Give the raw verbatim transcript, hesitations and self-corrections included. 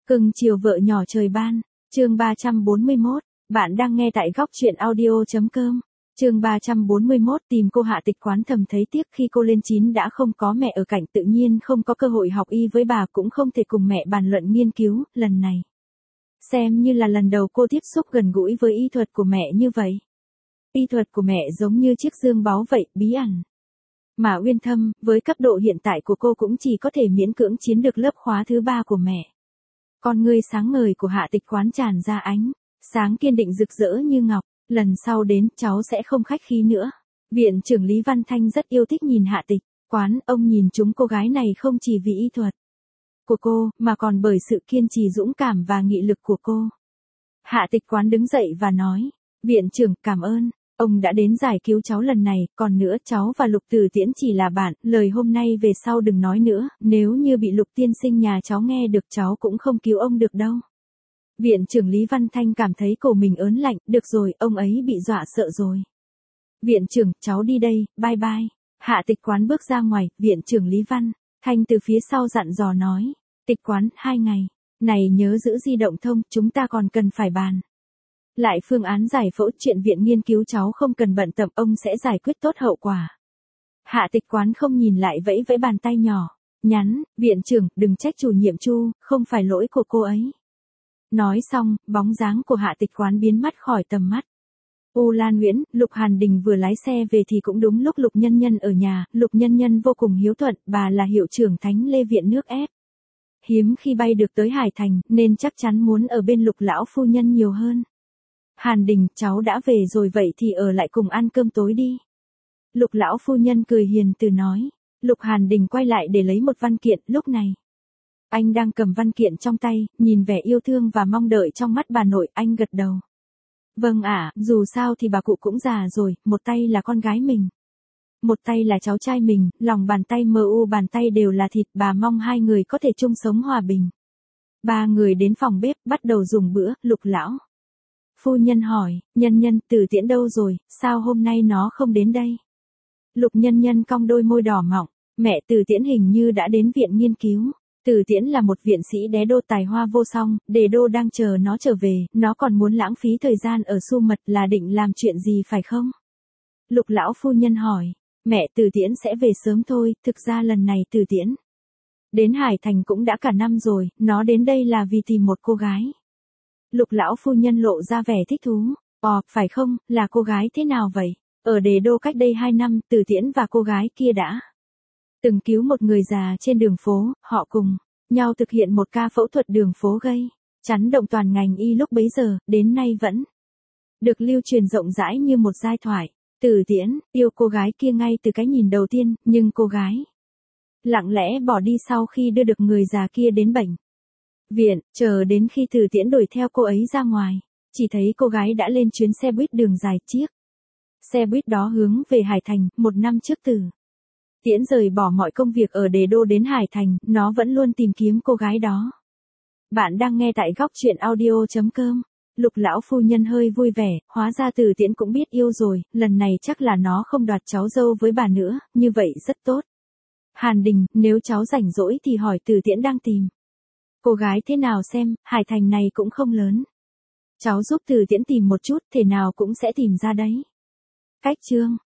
Cưng chiều vợ nhỏ trời ban, chương ba trăm bốn mươi mốt, bạn đang nghe tại góc truyện audio.com. Chương ba trăm bốn mươi mốt tìm cô Hạ Tịch Quán thầm thấy tiếc khi cô lên chín đã không có mẹ ở cạnh, tự nhiên không có cơ hội học y với bà, cũng không thể cùng mẹ bàn luận nghiên cứu. Lần này xem như là lần đầu cô tiếp xúc gần gũi với y thuật của mẹ như vậy. Y thuật của mẹ giống như chiếc dương báu vậy, bí ẩn mà uyên thâm, với cấp độ hiện tại của cô cũng chỉ có thể miễn cưỡng chiến được lớp khóa thứ ba của mẹ. Con ngươi sáng ngời của Hạ Tịch Quán tràn ra ánh sáng kiên định rực rỡ như ngọc. Lần sau đến, cháu sẽ không khách khí nữa. Viện trưởng Lý Văn Thanh rất yêu thích nhìn Hạ Tịch Quán, ông nhìn chúng cô gái này không chỉ vì y thuật của cô, mà còn bởi sự kiên trì dũng cảm và nghị lực của cô. Hạ Tịch Quán đứng dậy và nói, viện trưởng, cảm ơn ông đã đến giải cứu cháu lần này, còn nữa cháu và Lục Tử Tiễn chỉ là bạn, lời hôm nay về sau đừng nói nữa, nếu như bị Lục tiên sinh nhà cháu nghe được cháu cũng không cứu ông được đâu. Viện trưởng Lý Văn Thanh cảm thấy cổ mình ớn lạnh, được rồi, ông ấy bị dọa sợ rồi. Viện trưởng, cháu đi đây, bye bye. Hạ Tịch Quán bước ra ngoài, viện trưởng Lý Văn Thanh từ phía sau dặn dò nói, Tịch Quán, hai ngày này nhớ giữ di động thông, chúng ta còn cần phải bàn lại phương án giải phẫu, chuyện viện nghiên cứu cháu không cần bận tâm, ông sẽ giải quyết tốt hậu quả. Hạ Tịch Quán không nhìn lại vẫy vẫy bàn tay nhỏ nhắn, viện trưởng, đừng trách chủ nhiệm Chu, không phải lỗi của cô ấy. Nói xong, bóng dáng của Hạ Tịch Quán biến mất khỏi tầm mắt. U Lan Nguyễn, Lục Hàn Đình vừa lái xe về thì cũng đúng lúc Lục Nhân Nhân ở nhà. Lục Nhân Nhân vô cùng hiếu thuận, bà là hiệu trưởng Thánh Lê Viện nước ép. Hiếm khi bay được tới Hải Thành, nên chắc chắn muốn ở bên Lục lão phu nhân nhiều hơn. Hàn Đình, cháu đã về rồi, vậy thì ở lại cùng ăn cơm tối đi. Lục lão phu nhân cười hiền từ nói. Lục Hàn Đình quay lại để lấy một văn kiện, lúc này anh đang cầm văn kiện trong tay, nhìn vẻ yêu thương và mong đợi trong mắt bà nội, anh gật đầu. Vâng ạ, dù sao thì bà cụ cũng già rồi, một tay là con gái mình, một tay là cháu trai mình, lòng bàn tay mờ u bàn tay đều là thịt, bà mong hai người có thể chung sống hòa bình. Ba người đến phòng bếp, bắt đầu dùng bữa. Lục lão phu nhân hỏi, Nhân Nhân, Tử Tiễn đâu rồi, sao hôm nay nó không đến đây? Lục Nhân Nhân cong đôi môi đỏ mọng, mẹ, Tử Tiễn hình như đã đến viện nghiên cứu. Tử Tiễn là một viện sĩ đế đô tài hoa vô song, Đề đô đang chờ nó trở về, nó còn muốn lãng phí thời gian ở Su Mật, là định làm chuyện gì phải không? Lục lão phu nhân hỏi, mẹ, Tử Tiễn sẽ về sớm thôi, thực ra lần này Tử Tiễn đến Hải Thành cũng đã cả năm rồi, nó đến đây là vì tìm một cô gái. Lục lão phu nhân lộ ra vẻ thích thú, ồ, phải không, là cô gái thế nào vậy? Ở Đề đô cách đây hai năm, Tử Tiễn và cô gái kia đã từng cứu một người già trên đường phố, họ cùng nhau thực hiện một ca phẫu thuật đường phố gây chấn động toàn ngành y lúc bấy giờ, đến nay vẫn được lưu truyền rộng rãi như một giai thoại. Tử Tiễn yêu cô gái kia ngay từ cái nhìn đầu tiên, nhưng cô gái lặng lẽ bỏ đi sau khi đưa được người già kia đến bệnh viện, chờ đến khi Tử Tiễn đuổi theo cô ấy ra ngoài, chỉ thấy cô gái đã lên chuyến xe buýt đường dài, chiếc xe buýt đó hướng về Hải Thành. Một năm trước Tử Tiễn rời bỏ mọi công việc ở Đề đô đến Hải Thành, nó vẫn luôn tìm kiếm cô gái đó. Bạn đang nghe tại góc truyện audio.com. Lục lão phu nhân hơi vui vẻ, hóa ra Tử Tiễn cũng biết yêu rồi, lần này chắc là nó không đoạt cháu dâu với bà nữa, như vậy rất tốt. Hàn Đình, nếu cháu rảnh rỗi thì hỏi Tử Tiễn đang tìm cô gái thế nào xem, Hải Thành này cũng không lớn. Cháu giúp Tử Tiễn tìm một chút, thể nào cũng sẽ tìm ra đấy. Cách chương